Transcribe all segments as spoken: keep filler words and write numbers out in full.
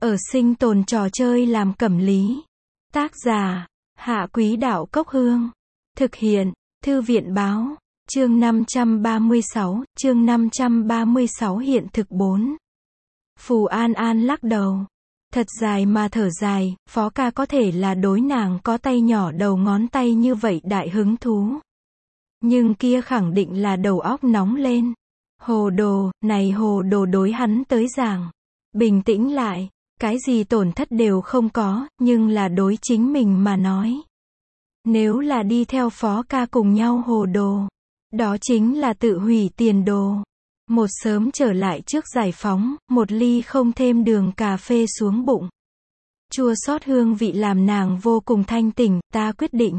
Ở sinh tồn trò chơi làm cẩm lý. Tác giả, Hạ Quý Đạo Cốc Hương. Thực hiện, Thư viện Báo. Chương năm trăm ba mươi sáu, chương năm trăm ba mươi sáu hiện thực bốn. Phù An An lắc đầu. Thật dài mà thở dài, Phó ca có thể là đối nàng có tay nhỏ đầu ngón tay như vậy đại hứng thú. Nhưng kia khẳng định là đầu óc nóng lên. Hồ đồ, này hồ đồ đối hắn tới giảng. Bình tĩnh lại, cái gì tổn thất đều không có, nhưng là đối chính mình mà nói. Nếu là đi theo Phó ca cùng nhau hồ đồ, đó chính là tự hủy tiền đồ. Một sớm trở lại trước giải phóng, một ly không thêm đường cà phê xuống bụng. Chua xót hương vị làm nàng vô cùng thanh tỉnh, ta quyết định.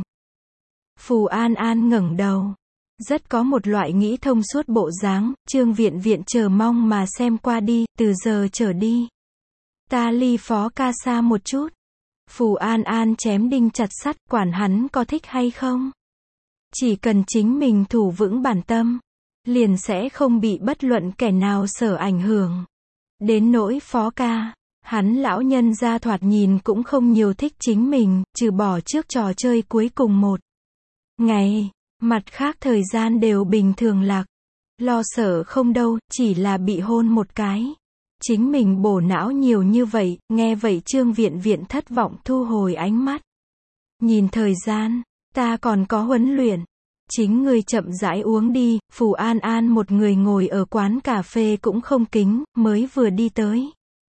Phù An An ngẩng đầu. Rất có một loại nghĩ thông suốt bộ dáng, Trương Viện Viện chờ mong mà xem qua đi, từ giờ trở đi. Ta ly Phó ca xa một chút. Phù An An chém đinh chặt sắt, quản hắn có thích hay không. Chỉ cần chính mình thủ vững bản tâm, liền sẽ không bị bất luận kẻ nào sở ảnh hưởng. Đến nỗi Phó ca, hắn lão nhân gia thoạt nhìn cũng không nhiều thích chính mình, trừ bỏ trước trò chơi cuối cùng một ngày, mặt khác thời gian đều bình thường lạc. Lo sợ không đâu, chỉ là bị hôn một cái. Chính mình bổ não nhiều như vậy, nghe vậy Trương Viện Viện thất vọng thu hồi ánh mắt. Nhìn thời gian, ta còn có huấn luyện. Chính ngươi chậm rãi uống đi. Phù An An một người ngồi ở quán cà phê cũng không kính, mới vừa đi tới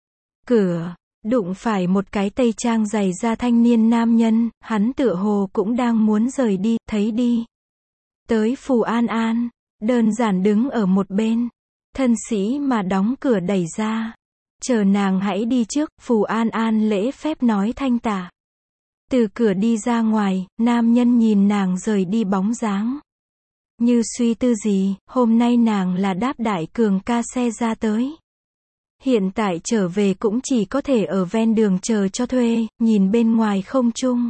cửa, đụng phải một cái tây trang dày da thanh niên nam nhân, hắn tựa hồ cũng đang muốn rời đi, thấy đi tới Phù An An, đơn giản đứng ở một bên, thân sĩ mà đóng cửa đẩy ra, chờ nàng hãy đi trước. Phù An An lễ phép nói thanh tạ. Từ cửa đi ra ngoài, nam nhân nhìn nàng rời đi bóng dáng. Như suy tư gì, hôm nay nàng là đáp đại cường ca xe ra tới. Hiện tại trở về cũng chỉ có thể ở ven đường chờ cho thuê, nhìn bên ngoài không trung.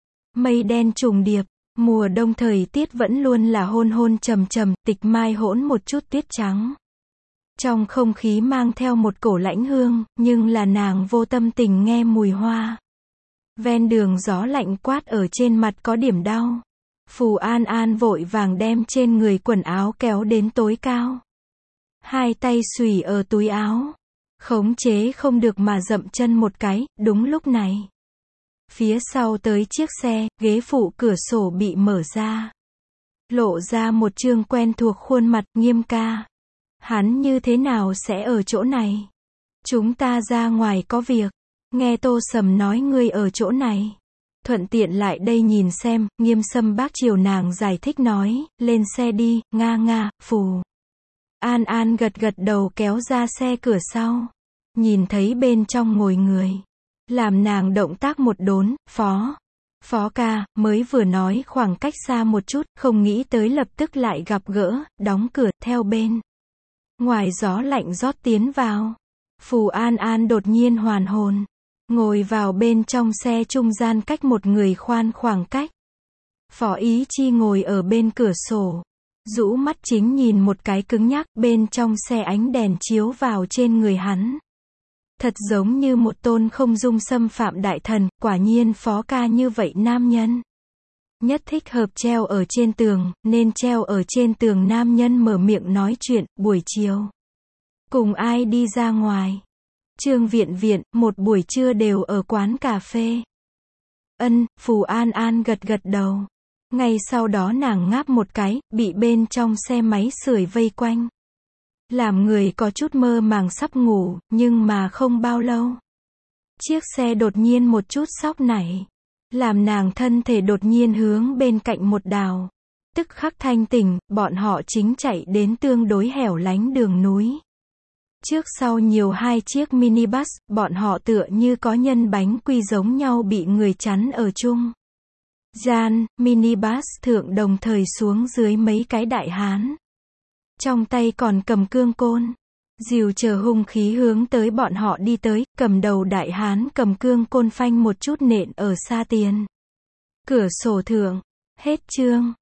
Mây đen trùng điệp, mùa đông thời tiết vẫn luôn là hôn hôn trầm trầm, tịch mai hỗn một chút tuyết trắng. Trong không khí mang theo một cổ lãnh hương, nhưng là nàng vô tâm tình nghe mùi hoa. Ven đường gió lạnh quát ở trên mặt có điểm đau. Phù An An vội vàng đem trên người quần áo kéo đến tối cao. Hai tay xùy ở túi áo. Khống chế không được mà dậm chân một cái, đúng lúc này. Phía sau tới chiếc xe, ghế phụ cửa sổ bị mở ra. Lộ ra một trương quen thuộc khuôn mặt. Nghiêm ca. Hắn như thế nào sẽ ở chỗ này? Chúng ta ra ngoài có việc. Nghe Tô Sầm nói ngươi ở chỗ này. Thuận tiện lại đây nhìn xem. Nghiêm Sâm bác chiều nàng giải thích nói, lên xe đi, nga nga. Phù An An gật gật đầu kéo ra xe cửa sau. Nhìn thấy bên trong ngồi người. Làm nàng động tác một đốn, phó. Phó ca, mới vừa nói khoảng cách xa một chút, không nghĩ tới lập tức lại gặp gỡ, đóng cửa, theo bên ngoài gió lạnh rót tiến vào. Phù An An đột nhiên hoàn hồn. Ngồi vào bên trong xe trung gian cách một người khoan khoảng cách. Phó Ý Chi ngồi ở bên cửa sổ. Rũ mắt chính nhìn một cái cứng nhắc, bên trong xe ánh đèn chiếu vào trên người hắn. Thật giống như một tôn không dung xâm phạm đại thần, quả nhiên Phó ca như vậy nam nhân. Nhất thích hợp treo ở trên tường, nên treo ở trên tường. Nam nhân mở miệng nói chuyện, buổi chiều. Cùng ai đi ra ngoài? Trương Viện Viện, một buổi trưa đều ở quán cà phê. Ân, Phù An An gật gật đầu. Ngay sau đó nàng ngáp một cái, bị bên trong xe máy sưởi vây quanh. Làm người có chút mơ màng sắp ngủ, nhưng mà không bao lâu. Chiếc xe đột nhiên một chút sóc nảy. Làm nàng thân thể đột nhiên hướng bên cạnh một đào. Tức khắc thanh tỉnh, bọn họ chính chạy đến tương đối hẻo lánh đường núi. Trước sau nhiều hai chiếc minibus, bọn họ tựa như có nhân bánh quy giống nhau bị người chắn ở chung. Gian, minibus thượng đồng thời xuống dưới mấy cái đại hán. Trong tay còn cầm cương côn. Dìu chờ hung khí hướng tới bọn họ đi tới, cầm đầu đại hán cầm cương côn phanh một chút nện ở xa tiền. Cửa sổ thượng. Hết chương.